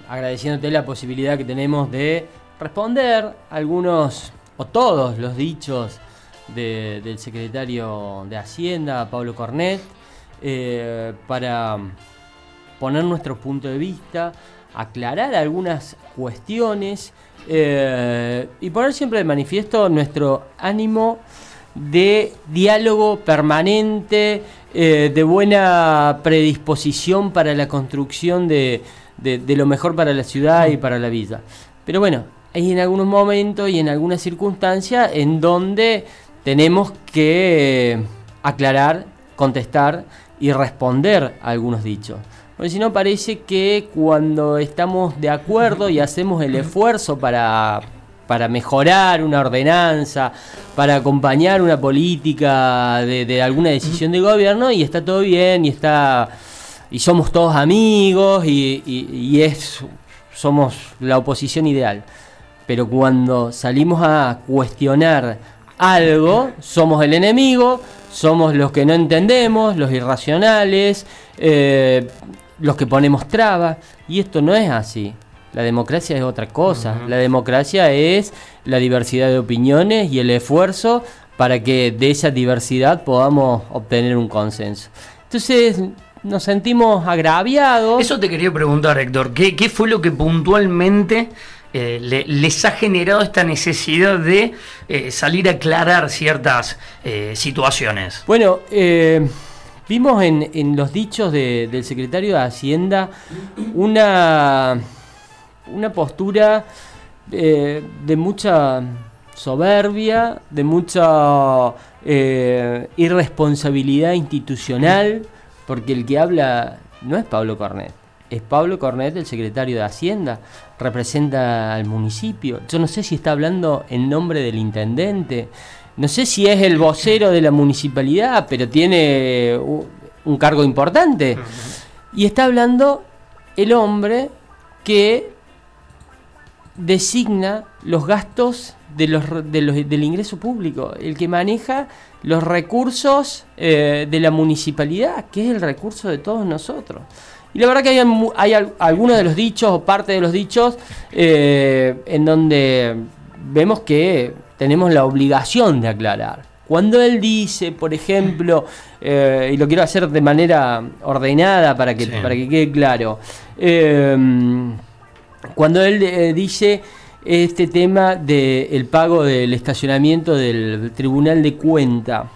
agradeciéndote la posibilidad que tenemos de responder algunos o todos los dichos del secretario de Hacienda, Pablo Cornet, para poner nuestro punto de vista, aclarar algunas cuestiones y poner siempre de manifiesto nuestro ánimo de diálogo permanente, de buena predisposición para la construcción de lo mejor para la ciudad y para la villa. Pero bueno, hay en algunos momentos y en algunas circunstancias en donde tenemos que aclarar, contestar y responder a algunos dichos. Porque si no, parece que cuando estamos de acuerdo y hacemos el esfuerzo para mejorar una ordenanza, para acompañar una política de alguna decisión de gobierno, y está todo bien, y somos todos amigos, somos la oposición ideal. Pero cuando salimos a cuestionar algo, somos el enemigo, somos los que no entendemos, los irracionales, los que ponemos trabas, y esto no es así. La democracia es otra cosa. La democracia es la diversidad de opiniones y el esfuerzo para que de esa diversidad podamos obtener un consenso. Entonces nos sentimos agraviados. Eso te quería preguntar, Héctor. ¿Qué fue lo que puntualmente les ha generado esta necesidad de salir a aclarar ciertas situaciones? Bueno, vimos en los dichos del secretario de Hacienda una postura de mucha soberbia, de mucha irresponsabilidad institucional, porque el que habla no es Pablo Cornet, es Pablo Cornet, el secretario de Hacienda, representa al municipio. Yo no sé si está hablando en nombre del intendente, no sé si es el vocero de la municipalidad, pero tiene un cargo importante. Y está hablando el hombre que designa los gastos del ingreso público, el que maneja los recursos de la municipalidad, que es el recurso de todos nosotros. Y la verdad que hay algunos de los dichos o parte de los dichos en donde vemos que tenemos la obligación de aclarar. Cuando él dice, por ejemplo, y lo quiero hacer de manera ordenada para que quede claro, cuando él dice este tema del pago del estacionamiento del Tribunal de Cuenta,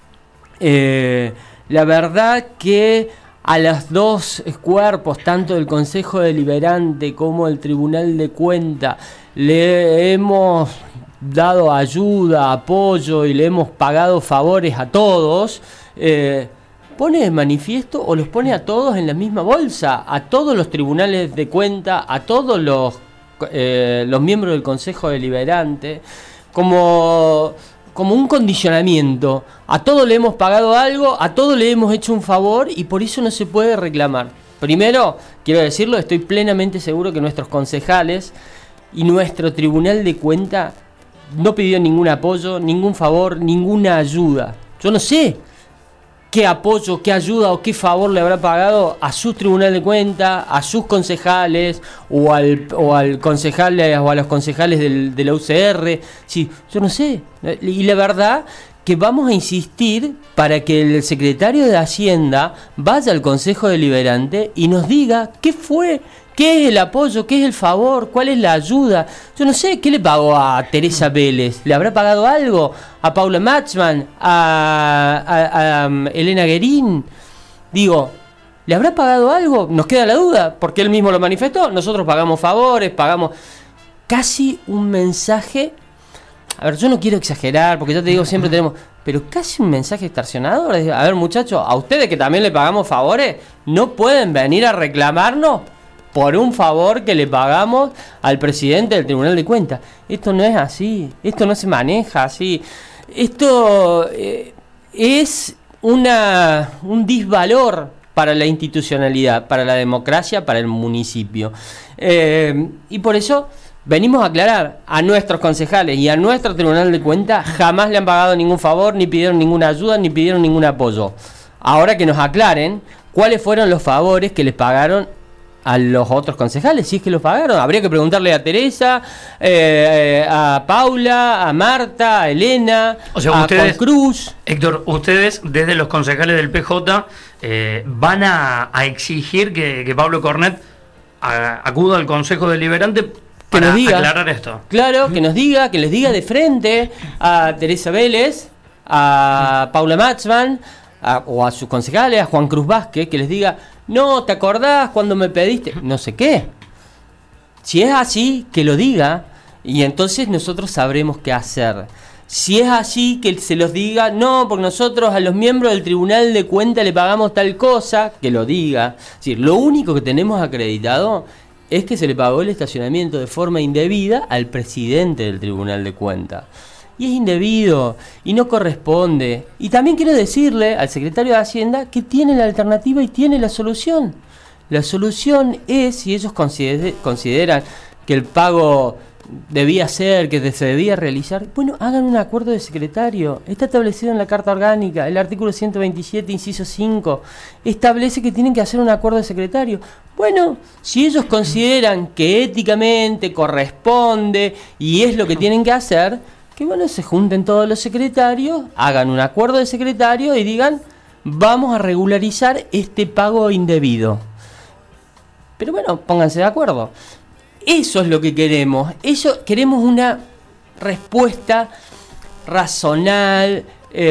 la verdad que a los dos cuerpos, tanto del Consejo Deliberante como el Tribunal de Cuenta, le hemos dado ayuda, apoyo y le hemos pagado favores a todos, pone de manifiesto o los pone a todos en la misma bolsa, a todos los tribunales de cuenta, a todos los miembros del Consejo Deliberante, como un condicionamiento. A todos le hemos pagado algo, a todos le hemos hecho un favor y por eso no se puede reclamar. Primero, quiero decirlo, estoy plenamente seguro que nuestros concejales y nuestro Tribunal de Cuenta no pidió ningún apoyo, ningún favor, ninguna ayuda. Yo no sé qué apoyo, qué ayuda o qué favor le habrá pagado a su Tribunal de Cuenta, a sus concejales o al concejal o a los concejales de la UCR. Sí, yo no sé. Y la verdad que vamos a insistir para que el secretario de Hacienda vaya al Consejo Deliberante y nos diga qué fue, qué es el apoyo, qué es el favor, cuál es la ayuda. Yo no sé, ¿qué le pagó a Teresa Vélez? ¿Le habrá pagado algo? ¿A Paula Machman? ¿A Elena Guerín? Digo, ¿le habrá pagado algo? Nos queda la duda, porque él mismo lo manifestó. Nosotros pagamos favores, pagamos casi un mensaje. A ver, yo no quiero exagerar, porque ya te digo, siempre tenemos, pero casi un mensaje extorsionador. A ver, muchachos, a ustedes que también le pagamos favores, no pueden venir a reclamarnos por un favor que le pagamos al presidente del Tribunal de Cuentas. Esto no es así, esto no se maneja así. Esto es un disvalor para la institucionalidad, para la democracia, para el municipio. Y por eso venimos a aclarar a nuestros concejales y a nuestro Tribunal de Cuentas, jamás le han pagado ningún favor, ni pidieron ninguna ayuda, ni pidieron ningún apoyo. Ahora que nos aclaren cuáles fueron los favores que les pagaron a los otros concejales, si es que los pagaron. Habría que preguntarle a Teresa, a Paula, a Marta, a Elena, o sea, a Juan Cruz. Héctor, ustedes desde los concejales del PJ van a exigir que Pablo Cornet acuda al Consejo Deliberante para aclarar esto. Claro, que nos diga, que les diga de frente a Teresa Vélez, a Paula Matzman, o a sus concejales, a Juan Cruz Vázquez, que les diga: no, ¿te acordás cuando me pediste? No sé qué. Si es así, que lo diga, y entonces nosotros sabremos qué hacer. Si es así, que se los diga: no, porque nosotros a los miembros del Tribunal de Cuentas le pagamos tal cosa, que lo diga. Es decir, lo único que tenemos acreditado es que se le pagó el estacionamiento de forma indebida al presidente del Tribunal de Cuentas. Y es indebido y no corresponde. Y también quiero decirle al secretario de Hacienda que tiene la alternativa y tiene la solución. La solución es, si ellos consideran que el pago debía ser, que se debía realizar, bueno, hagan un acuerdo de secretario. Está establecido en la Carta Orgánica, el artículo 127, inciso 5, establece que tienen que hacer un acuerdo de secretario. Bueno, si ellos consideran que éticamente corresponde y es lo que tienen que hacer, que bueno, se junten todos los secretarios, hagan un acuerdo de secretario y digan: vamos a regularizar este pago indebido. Pero bueno, pónganse de acuerdo. Eso es lo que queremos. Queremos una respuesta razonable,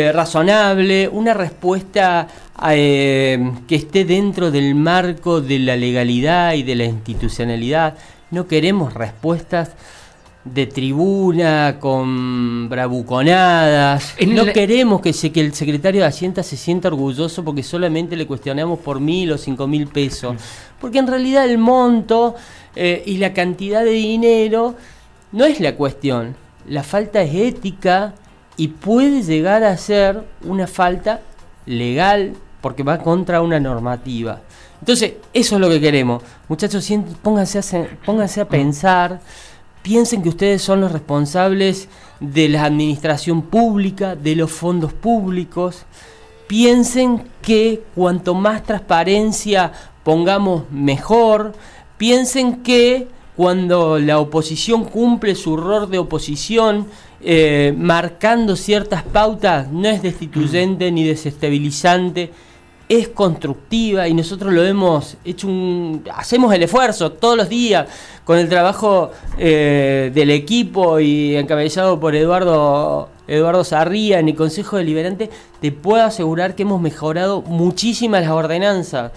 una respuesta que esté dentro del marco de la legalidad y de la institucionalidad. No queremos respuestas de tribuna con bravuconadas. No queremos que el secretario de Hacienda se sienta orgulloso porque solamente le cuestionamos por 1.000 o 5.000 pesos, porque en realidad el monto y la cantidad de dinero no es la cuestión. La falta es ética y puede llegar a ser una falta legal porque va contra una normativa. Entonces, eso es lo que queremos. Muchachos, pónganse a pensar. Piensen que ustedes son los responsables de la administración pública, de los fondos públicos. Piensen que cuanto más transparencia pongamos, mejor. Piensen que cuando la oposición cumple su rol de oposición, marcando ciertas pautas, no es destituyente ni desestabilizante, es constructiva, y nosotros lo hemos hecho, hacemos el esfuerzo todos los días con el trabajo del equipo y encabezado por Eduardo Sarría en el Consejo Deliberante. Te puedo asegurar que hemos mejorado muchísimas las ordenanzas.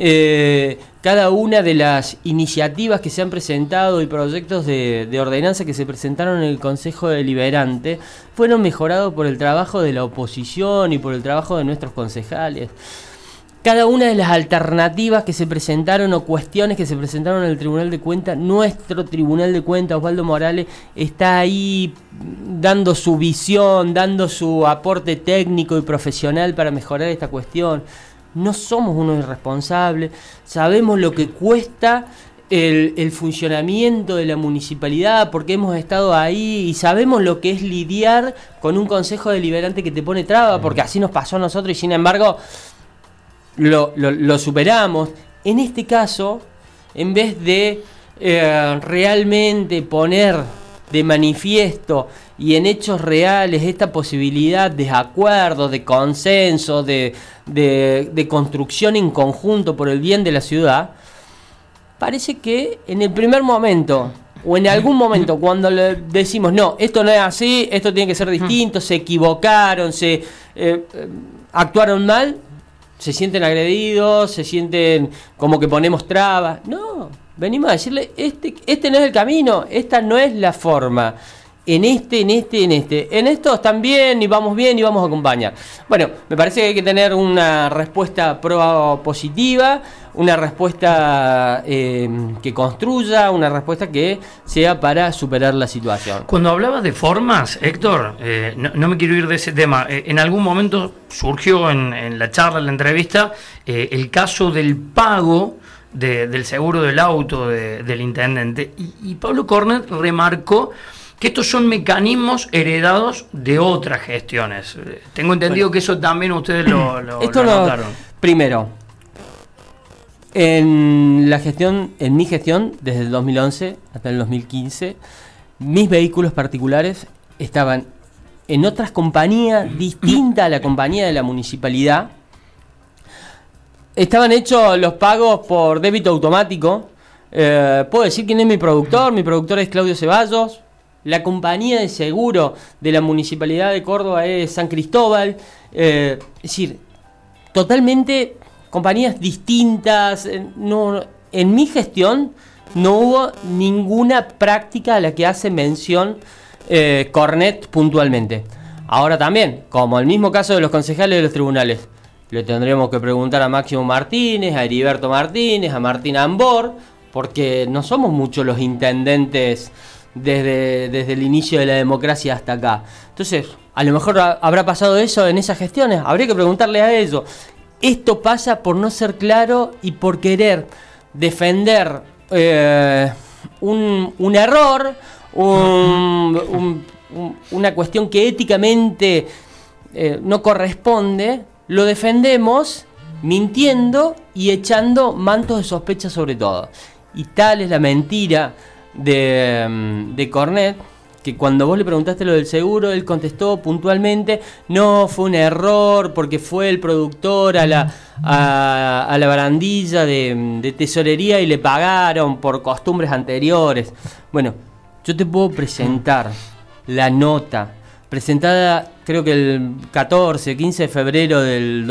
Cada una de las iniciativas que se han presentado y proyectos de ordenanza que se presentaron en el Consejo Deliberante fueron mejorados por el trabajo de la oposición y por el trabajo de nuestros concejales. Cada una de las alternativas que se presentaron o cuestiones que se presentaron en el Tribunal de Cuentas, nuestro Tribunal de Cuentas, Osvaldo Morales, está ahí dando su visión, dando su aporte técnico y profesional para mejorar esta cuestión. No somos unos irresponsables, sabemos lo que cuesta el funcionamiento de la municipalidad porque hemos estado ahí y sabemos lo que es lidiar con un consejo deliberante que te pone traba, porque así nos pasó a nosotros y sin embargo lo superamos. En este caso, en vez de realmente poner de manifiesto y en hechos reales esta posibilidad de acuerdo, de consenso, de construcción en conjunto por el bien de la ciudad, parece que en el primer momento o en algún momento cuando le decimos no, esto no es así, esto tiene que ser distinto, se equivocaron, actuaron mal, se sienten agredidos, se sienten como que ponemos trabas. No, venimos a decirle, este no es el camino, esta no es la forma. En estos también y vamos bien y vamos a acompañar. Bueno, me parece que hay que tener una respuesta positiva, una respuesta que construya, una respuesta que sea para superar la situación. Cuando hablabas de formas, Héctor, no me quiero ir de ese tema. En algún momento surgió en la charla, en la entrevista, el caso del pago del seguro del auto del intendente. Y Pablo Cornet remarcó que estos son mecanismos heredados de otras gestiones. Tengo entendido que eso también ustedes lo notaron. Primero, En mi gestión, desde el 2011 hasta el 2015, mis vehículos particulares estaban en otras compañías distintas a la compañía de la municipalidad. Estaban hechos los pagos por débito automático. Puedo decir quién es mi productor es Claudio Ceballos. La compañía de seguro de la Municipalidad de Córdoba es San Cristóbal. Es decir, totalmente compañías distintas. En mi gestión no hubo ninguna práctica a la que hace mención Cornet puntualmente. Ahora también, como el mismo caso de los concejales de los tribunales, le tendremos que preguntar a Máximo Martínez, a Heriberto Martínez, a Martín Ambor, porque no somos muchos los intendentes desde el inicio de la democracia hasta acá. Entonces, a lo mejor habrá pasado eso en esas gestiones, habría que preguntarle a ellos. Esto pasa por no ser claro y por querer defender un error, una cuestión que éticamente no corresponde. Lo defendemos mintiendo y echando mantos de sospecha sobre todo. Y tal es la mentira de Cornet, que cuando vos le preguntaste lo del seguro, él contestó puntualmente: no, fue un error porque fue el productor a la barandilla de tesorería y le pagaron por costumbres anteriores. Bueno, yo te puedo presentar la nota presentada, creo que el 15 de febrero del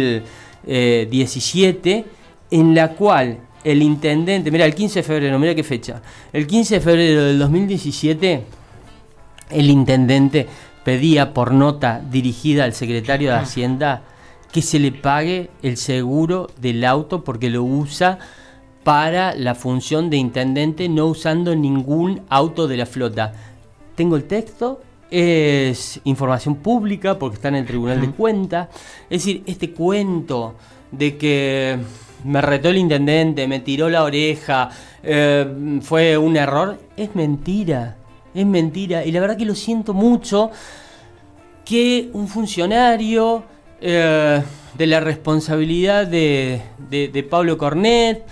2017, en la cual el intendente, mira, el 15 de febrero, mira qué fecha, el 15 de febrero del 2017, el intendente pedía por nota dirigida al secretario de Hacienda que se le pague el seguro del auto porque lo usa para la función de intendente, no usando ningún auto de la flota. Tengo el texto, es información pública porque está en el Tribunal de Cuentas. Es decir, este cuento de que me retó el intendente, me tiró la oreja, fue un error, es mentira. Es mentira, y la verdad que lo siento mucho que un funcionario de la responsabilidad de Pablo Cornet,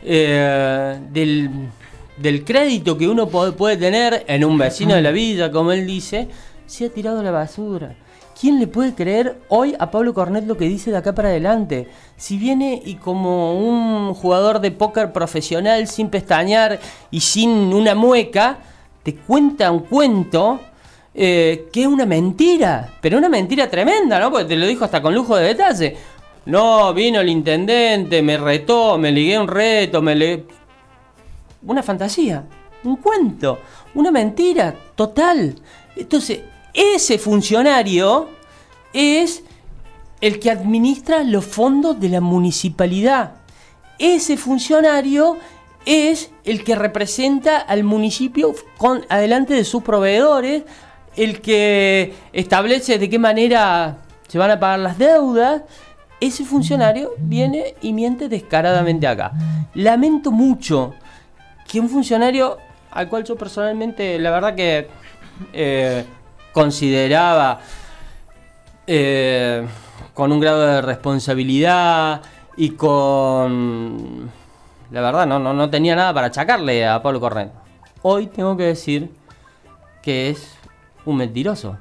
del crédito que uno puede tener en un vecino de la villa, como él dice, se ha tirado a la basura. ¿Quién le puede creer hoy a Pablo Cornet lo que dice de acá para adelante? Si viene y como un jugador de póker profesional, sin pestañear y sin una mueca, te cuenta un cuento que es una mentira, pero una mentira tremenda, ¿no? Porque te lo dijo hasta con lujo de detalle. No, vino el intendente, me retó, me ligué un reto, una fantasía, un cuento, una mentira total. Entonces, ese funcionario es el que administra los fondos de la municipalidad. Ese funcionario es el que representa al municipio adelante de sus proveedores, el que establece de qué manera se van a pagar las deudas. Ese funcionario viene y miente descaradamente acá. Lamento mucho que un funcionario al cual yo personalmente, la verdad que consideraba con un grado de responsabilidad y con... La verdad, no tenía nada para achacarle a Pablo Cornet. Hoy tengo que decir que es un mentiroso.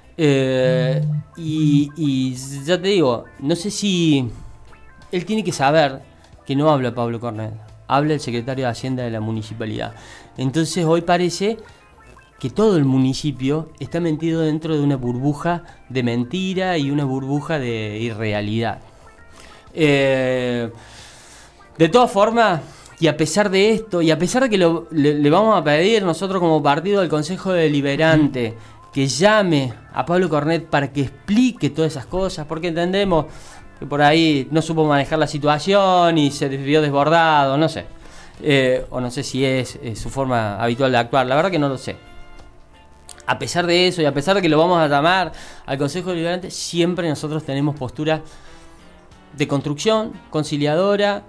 Y ya te digo, no sé si... Él tiene que saber que no habla Pablo Cornet, habla el secretario de Hacienda de la municipalidad. Entonces hoy parece que todo el municipio está metido dentro de una burbuja de mentira y una burbuja de irrealidad. De todas formas, y a pesar de esto, y a pesar de que le vamos a pedir nosotros como partido al Consejo Deliberante que llame a Pablo Cornet para que explique todas esas cosas, porque entendemos que por ahí no supo manejar la situación y se vio desbordado, no sé. O no sé si es su forma habitual de actuar, la verdad que no lo sé. A pesar de eso y a pesar de que lo vamos a llamar al Consejo Deliberante, siempre nosotros tenemos postura de construcción, conciliadora,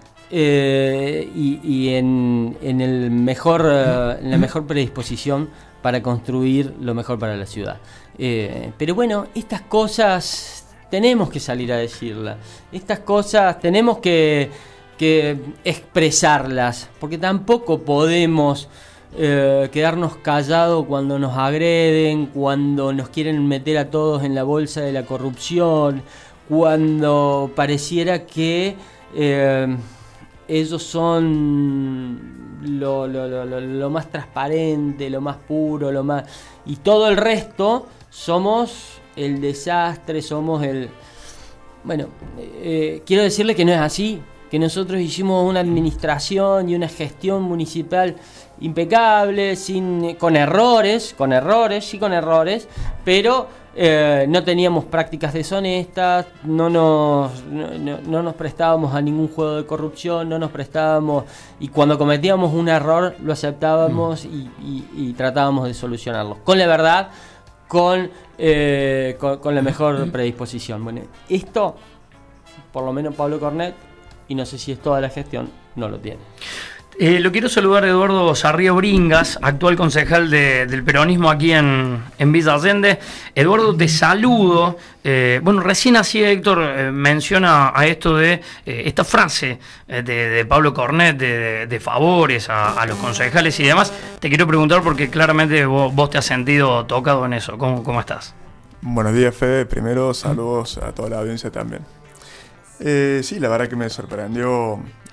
y en la mejor predisposición para construir lo mejor para la ciudad. Pero bueno, estas cosas tenemos que salir a decirlas. Estas cosas tenemos que que expresarlas, porque tampoco podemos quedarnos callados cuando nos agreden, cuando nos quieren meter a todos en la bolsa de la corrupción, cuando pareciera que ellos son lo más transparente, lo más puro, lo más... Y todo el resto somos el desastre, somos el... Bueno, quiero decirle que no es así, que nosotros hicimos una administración y una gestión municipal impecable, con errores, pero no teníamos prácticas deshonestas, no nos prestábamos a ningún juego de corrupción, no nos prestábamos, y cuando cometíamos un error lo aceptábamos y tratábamos de solucionarlo con la verdad, con la mejor predisposición. Bueno, esto, por lo menos Pablo Cornet, y no sé si es toda la gestión, no lo tiene. Lo quiero saludar a Eduardo Sarrio Bringas, actual concejal del peronismo aquí en Villa Allende. Eduardo, te saludo. Bueno, recién así Héctor menciona a esto de esta frase de Pablo Cornet de favores a los concejales y demás. Te quiero preguntar porque claramente vos te has sentido tocado en eso. ¿Cómo estás? Buenos días, Fede. Primero, saludos a toda la audiencia también. Sí, la verdad que me sorprendió